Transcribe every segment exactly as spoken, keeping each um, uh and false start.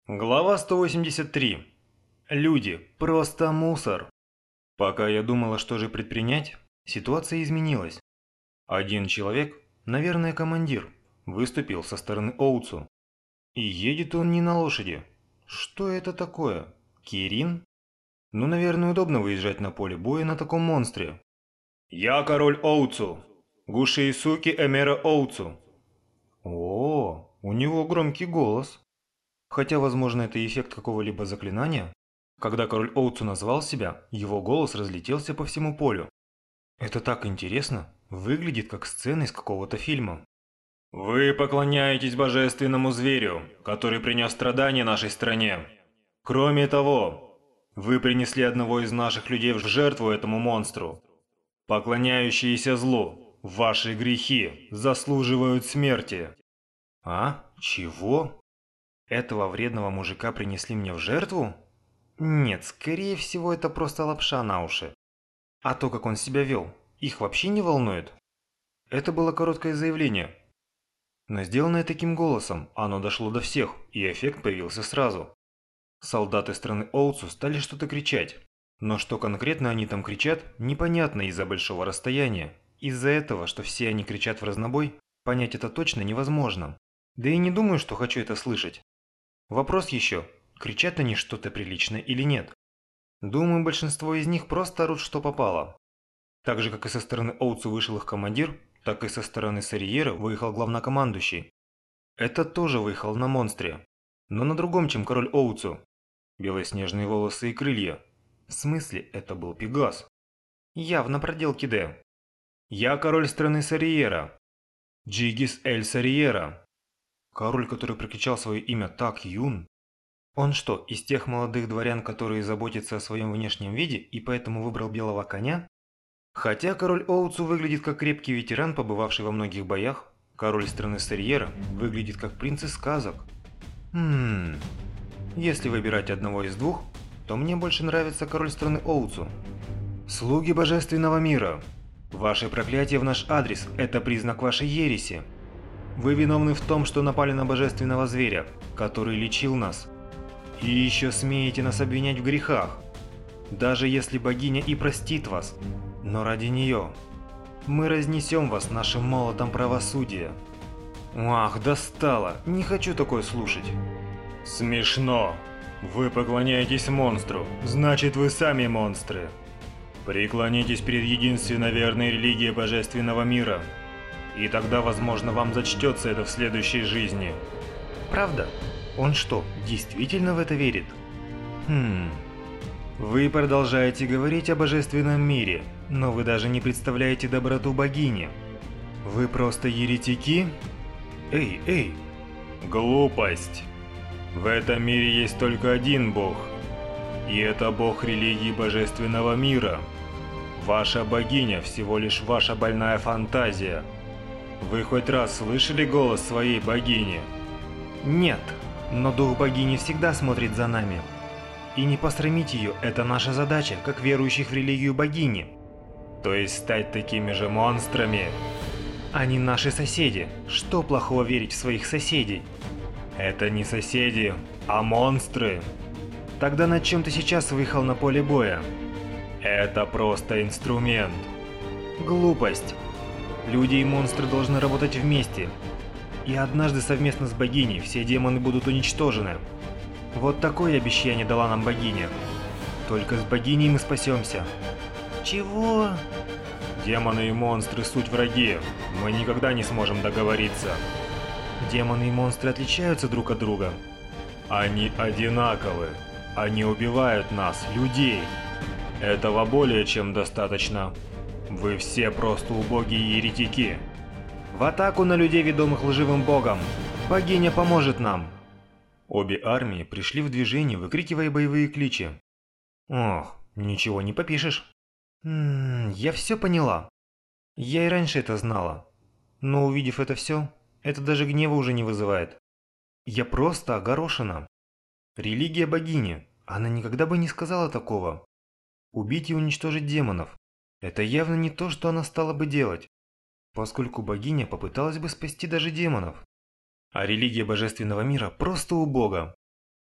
Глава сто восемьдесят три. Люди – просто мусор. Пока я думала, что же предпринять, ситуация изменилась. Один человек, наверное командир, выступил со стороны Оуцу. И едет он не на лошади. Что это такое? Кирин? Ну, наверное, удобно выезжать на поле боя на таком монстре. «Я король Оуцу! Гушиисуки Эмера Оуцу!» О, у него громкий голос. Хотя, возможно, это эффект какого-либо заклинания. Когда король Оуцу назвал себя, его голос разлетелся по всему полю. Это так интересно, выглядит как сцена из какого-то фильма. «Вы поклоняетесь божественному зверю, который принес страдания нашей стране. Кроме того, вы принесли одного из наших людей в жертву этому монстру. Поклоняющиеся злу, ваши грехи заслуживают смерти». А? Чего? Этого вредного мужика принесли мне в жертву? Нет, скорее всего, это просто лапша на уши. А то, как он себя вел, их вообще не волнует. Это было короткое заявление. Но сделанное таким голосом, оно дошло до всех, и эффект появился сразу. Солдаты страны Оуцу стали что-то кричать. Но что конкретно они там кричат, непонятно из-за большого расстояния. Из-за этого, что все они кричат в разнобой, понять это точно невозможно. Да и не думаю, что хочу это слышать. Вопрос еще, кричат они что-то приличное или нет. Думаю, большинство из них просто орут, что попало. Так же, как и со стороны Оуцу вышел их командир, так и со стороны Сариера выехал главнокомандующий. Этот тоже выехал на монстре, но на другом, чем король Оуцу. Белоснежные волосы и крылья. В смысле, это был Пегас. Явно проделки Д. Я король страны Сариера. Джигис Эль Сариера. Король, который прокричал свое имя так юн. Он что, из тех молодых дворян, которые заботятся о своем внешнем виде и поэтому выбрал белого коня? Хотя король Оуцу выглядит как крепкий ветеран, побывавший во многих боях, король страны Сариера выглядит как принц из сказок. Хм... Если выбирать одного из двух, то мне больше нравится король страны Оуцу. Слуги божественного мира, ваше проклятие в наш адрес – это признак вашей ереси. Вы виновны в том, что напали на божественного зверя, который лечил нас. И еще смеете нас обвинять в грехах. Даже если богиня и простит вас, но ради нее мы разнесем вас нашим молотом правосудия. Ах, достало, не хочу такое слушать. Смешно. Вы поклоняетесь монстру, значит вы сами монстры. Преклонитесь перед единственно верной религией божественного мира. И тогда, возможно, вам зачтется это в следующей жизни. Правда? Он что, действительно в это верит? Хм... Вы продолжаете говорить о божественном мире, но вы даже не представляете доброту богини. Вы просто еретики? Эй, эй! Глупость! В этом мире есть только один бог. И это бог религии божественного мира. Ваша богиня всего лишь ваша больная фантазия. Вы хоть раз слышали голос своей богини? Нет, но дух богини всегда смотрит за нами. И не посрамить ее – это наша задача, как верующих в религию богини. То есть стать такими же монстрами? Они наши соседи. Что плохого верить в своих соседей? Это не соседи, а монстры. Тогда над чем ты сейчас выехал на поле боя? Это просто инструмент. Глупость. Люди и монстры должны работать вместе. И однажды совместно с богиней все демоны будут уничтожены. Вот такое обещание дала нам богиня. Только с богиней мы спасемся. Чего? Демоны и монстры суть враги. Мы никогда не сможем договориться. Демоны и монстры отличаются друг от друга. Они одинаковы. Они убивают нас, людей. Этого более чем достаточно. Вы все просто убогие еретики. В атаку на людей, ведомых лживым богом. Богиня поможет нам. Обе армии пришли в движение, выкрикивая боевые кличи. Ох, ничего не попишешь. М-м, я все поняла. Я и раньше это знала. Но увидев это все, это даже гнева уже не вызывает. Я просто огорошена. Религия богини, она никогда бы не сказала такого. Убить и уничтожить демонов. Это явно не то, что она стала бы делать. Поскольку богиня попыталась бы спасти даже демонов. А религия божественного мира просто убога.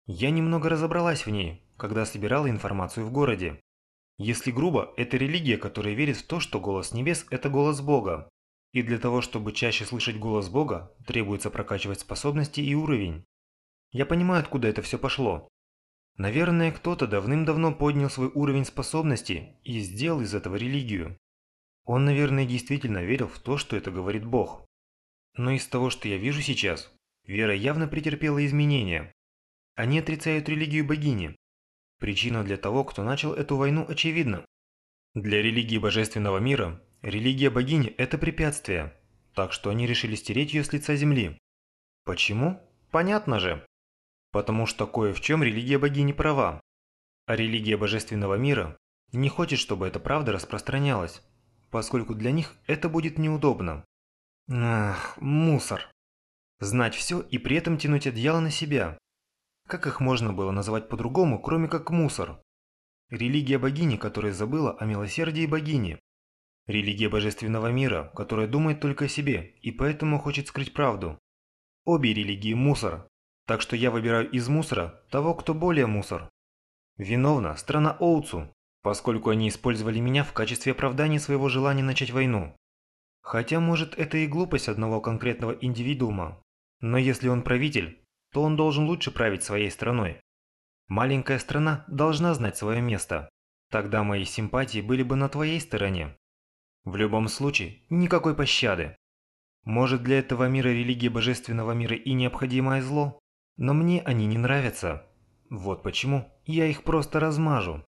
Я немного разобралась в ней, когда собирала информацию в городе. Если грубо, это религия, которая верит в то, что голос небес – это голос Бога. И для того, чтобы чаще слышать голос Бога, требуется прокачивать способности и уровень. Я понимаю, откуда это все пошло. Наверное, кто-то давным-давно поднял свой уровень способностей и сделал из этого религию. Он, наверное, действительно верил в то, что это говорит Бог. Но из того, что я вижу сейчас, вера явно претерпела изменения. Они отрицают религию богини. Причина для того, кто начал эту войну, очевидна. Для религии божественного мира, религия богини – это препятствие, так что они решили стереть ее с лица земли. Почему? Понятно же. Потому что кое в чем религия богини права. А религия божественного мира не хочет, чтобы эта правда распространялась, поскольку для них это будет неудобно. Ах, мусор. Знать все и при этом тянуть одеяло на себя. Как их можно было называть по-другому, кроме как мусор? Религия богини, которая забыла о милосердии богини. Религия божественного мира, которая думает только о себе и поэтому хочет скрыть правду. Обе религии мусор, так что я выбираю из мусора того, кто более мусор. Виновна страна Оуцу, поскольку они использовали меня в качестве оправдания своего желания начать войну. Хотя, может, это и глупость одного конкретного индивидуума, но если он правитель, то он должен лучше править своей страной. Маленькая страна должна знать свое место. Тогда мои симпатии были бы на твоей стороне. В любом случае, никакой пощады. Может, для этого мира религия божественного мира и необходимое зло, но мне они не нравятся. Вот почему я их просто размажу.